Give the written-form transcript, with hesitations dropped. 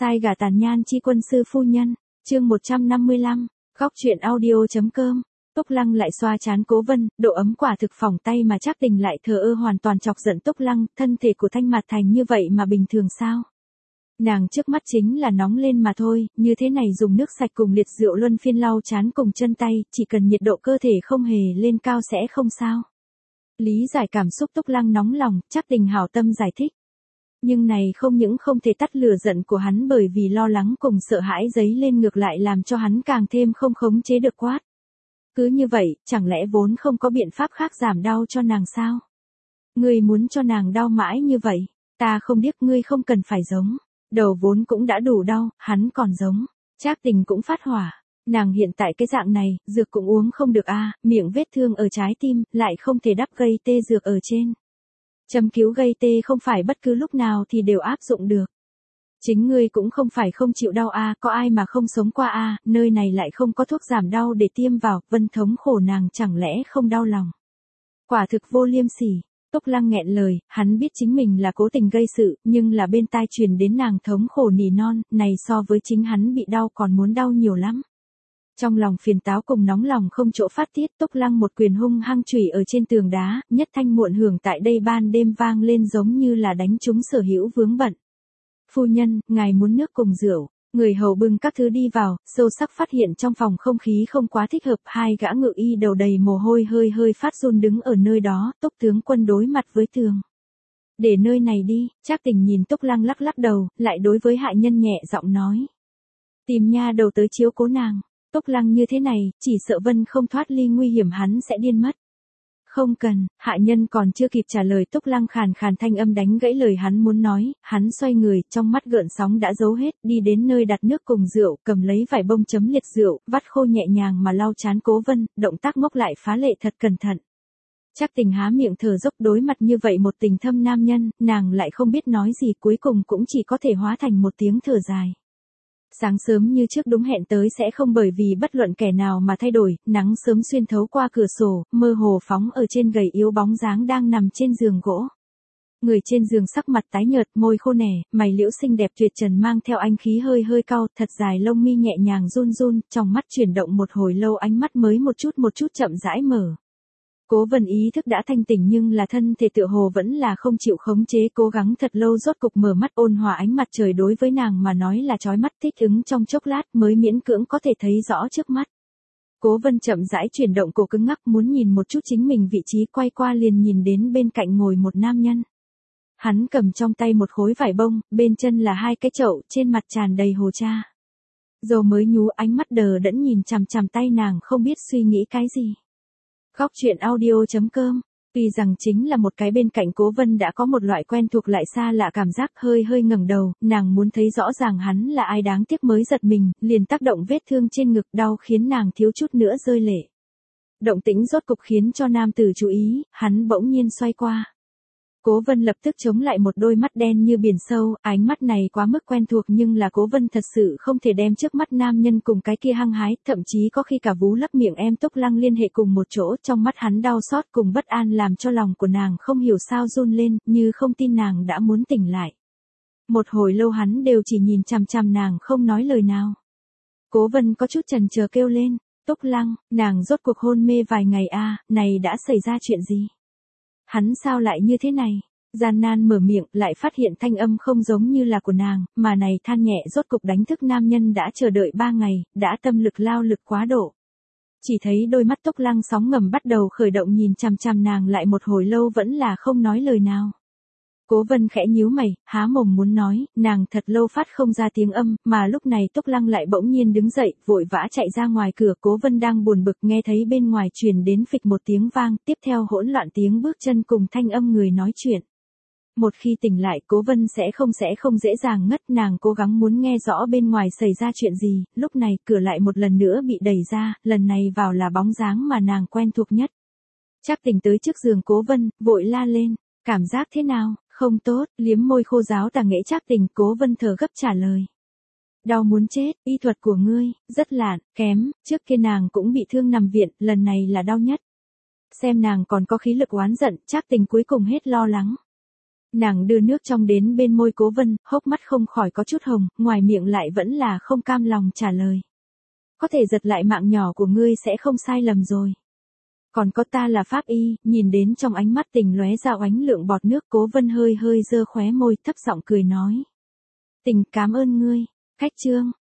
Sai gà tàn nhan chi quân sư phu nhân, chương 155, góc truyện audio.com. Túc Lăng lại xoa trán Cố Vân, độ ấm quả thực phỏng tay mà Trác Tình lại thờ ơ hoàn toàn chọc giận Túc Lăng, thân thể của Thanh Mạt Thành như vậy mà bình thường sao? Nàng trước mắt chính là nóng lên mà thôi, như thế này dùng nước sạch cùng liệt rượu luân phiên lau trán cùng chân tay, chỉ cần nhiệt độ cơ thể không hề lên cao sẽ không sao. Lý giải cảm xúc Túc Lăng nóng lòng, Trác Tình hảo tâm giải thích. Nhưng này không những không thể tắt lửa giận của hắn bởi vì lo lắng cùng sợ hãi dấy lên ngược lại làm cho hắn càng thêm không khống chế được quát. Cứ như vậy, chẳng lẽ vốn không có biện pháp khác giảm đau cho nàng sao? Ngươi muốn cho nàng đau mãi như vậy, ta không biết ngươi không cần phải giống. Đầu vốn cũng đã đủ đau, hắn còn giống. Trác Tình cũng phát hỏa. Nàng hiện tại cái dạng này, dược cũng uống không được miệng vết thương ở trái tim, lại không thể đắp gây tê dược ở trên. Châm cứu gây tê không phải bất cứ lúc nào thì đều áp dụng được. Chính ngươi cũng không phải không chịu đau có ai mà không sống qua nơi này lại không có thuốc giảm đau để tiêm vào, Vân thống khổ nàng chẳng lẽ không đau lòng. Quả thực vô liêm sỉ. Túc Lăng nghẹn lời, hắn biết chính mình là cố tình gây sự, nhưng là bên tai truyền đến nàng thống khổ nỉ non, này so với chính hắn bị đau còn muốn đau nhiều lắm. Trong lòng phiền táo cùng nóng lòng không chỗ phát tiết, Túc Lăng một quyền hung hăng chủy ở trên tường đá, nhất thanh muộn hưởng tại đây ban đêm vang lên giống như là đánh trúng sở hữu vướng bận. Phu nhân, ngài muốn nước cùng rượu. Người hầu bưng các thứ đi vào, sâu sắc phát hiện trong phòng không khí không quá thích hợp, hai gã ngự y đầu đầy mồ hôi hơi phát run đứng ở nơi đó, Túc tướng quân đối mặt với tường. Để nơi này đi, Trác Tình nhìn Túc Lăng lắc đầu, lại đối với hạ nhân nhẹ giọng nói. Tìm nha đầu tới chiếu cố nàng. Túc Lăng như thế này, chỉ sợ Vân không thoát ly nguy hiểm hắn sẽ điên mất. Không cần, hạ nhân còn chưa kịp trả lời Túc Lăng khàn thanh âm đánh gãy lời hắn muốn nói, hắn xoay người, trong mắt gợn sóng đã giấu hết, đi đến nơi đặt nước cùng rượu, cầm lấy vải bông chấm liệt rượu, vắt khô nhẹ nhàng mà lau trán Cố Vân, động tác ngốc lại phá lệ thật cẩn thận. Trác Tình há miệng thở dốc đối mặt như vậy một tình thâm nam nhân, nàng lại không biết nói gì cuối cùng cũng chỉ có thể hóa thành một tiếng thở dài. Sáng sớm như trước đúng hẹn tới sẽ không bởi vì bất luận kẻ nào mà thay đổi, nắng sớm xuyên thấu qua cửa sổ, mơ hồ phóng ở trên gầy yếu bóng dáng đang nằm trên giường gỗ. Người trên giường sắc mặt tái nhợt, môi khô nẻ, mày liễu xinh đẹp tuyệt trần mang theo anh khí hơi cau, thật dài lông mi nhẹ nhàng run, trong mắt chuyển động một hồi lâu ánh mắt mới một chút chậm rãi mở. Cố Vân ý thức đã thanh tỉnh nhưng là thân thể tựa hồ vẫn là không chịu khống chế, cố gắng thật lâu rốt cục mở mắt, ôn hòa ánh mặt trời đối với nàng mà nói là chói mắt, thích ứng trong chốc lát mới miễn cưỡng có thể thấy rõ trước mắt. Cố Vân chậm rãi chuyển động cổ cứng ngắc muốn nhìn một chút chính mình vị trí, quay qua liền nhìn đến bên cạnh ngồi một nam nhân. Hắn cầm trong tay một khối vải bông, bên chân là hai cái chậu, trên mặt tràn đầy hồ cha. Dầu mới nhú, ánh mắt đờ đẫn nhìn chằm tay nàng không biết suy nghĩ cái gì. Góc truyện audio.com. Tuy rằng chính là một cái bên cạnh Cố Vân đã có một loại quen thuộc lại xa lạ cảm giác, hơi ngẩng đầu, nàng muốn thấy rõ ràng hắn là ai, đáng tiếc mới giật mình, liền tác động vết thương trên ngực đau khiến nàng thiếu chút nữa rơi lệ. Động tĩnh rốt cục khiến cho nam tử chú ý, hắn bỗng nhiên xoay qua. Cố Vân lập tức chống lại một đôi mắt đen như biển sâu, ánh mắt này quá mức quen thuộc nhưng là Cố Vân thật sự không thể đem trước mắt nam nhân cùng cái kia hăng hái, thậm chí có khi cả vú lấp miệng em Túc Lăng liên hệ cùng một chỗ, trong mắt hắn đau xót cùng bất an làm cho lòng của nàng không hiểu sao run lên, như không tin nàng đã muốn tỉnh lại. Một hồi lâu hắn đều chỉ nhìn chằm nàng không nói lời nào. Cố Vân có chút chần chờ kêu lên, Túc Lăng, nàng rốt cuộc hôn mê vài ngày này đã xảy ra chuyện gì? Hắn sao lại như thế này? Gian nan mở miệng, lại phát hiện thanh âm không giống như là của nàng, mà này than nhẹ rốt cục đánh thức nam nhân đã chờ đợi 3 ngày, đã tâm lực lao lực quá độ. Chỉ thấy đôi mắt Túc Lăng sóng ngầm bắt đầu khởi động nhìn chằm nàng lại một hồi lâu vẫn là không nói lời nào. Cố Vân khẽ nhíu mày, há mồm muốn nói, nàng thật lâu phát không ra tiếng âm, mà lúc này Túc Lăng lại bỗng nhiên đứng dậy, vội vã chạy ra ngoài cửa. Cố Vân đang buồn bực nghe thấy bên ngoài truyền đến phịch một tiếng vang, tiếp theo hỗn loạn tiếng bước chân cùng thanh âm người nói chuyện. Một khi tỉnh lại Cố Vân sẽ không dễ dàng ngất, nàng cố gắng muốn nghe rõ bên ngoài xảy ra chuyện gì, lúc này cửa lại một lần nữa bị đẩy ra, lần này vào là bóng dáng mà nàng quen thuộc nhất. Trác Tình tới trước giường Cố Vân, vội la lên, cảm giác thế nào? Không tốt, liếm môi khô ráo tà nghễ Trác Tình. Cố Vân thở gấp trả lời. Đau muốn chết, y thuật của ngươi, rất lạn, kém, trước kia nàng cũng bị thương nằm viện, lần này là đau nhất. Xem nàng còn có khí lực oán giận, Trác Tình cuối cùng hết lo lắng. Nàng đưa nước trong đến bên môi Cố Vân, hốc mắt không khỏi có chút hồng, ngoài miệng lại vẫn là không cam lòng trả lời. Có thể giật lại mạng nhỏ của ngươi sẽ không sai lầm rồi. Còn có ta là pháp y, nhìn đến trong ánh mắt Tình lóe ra oánh lượng bọt nước, Cố Vân hơi hơi giơ khóe môi thấp giọng cười nói. Tình cảm ơn ngươi. Cách chương.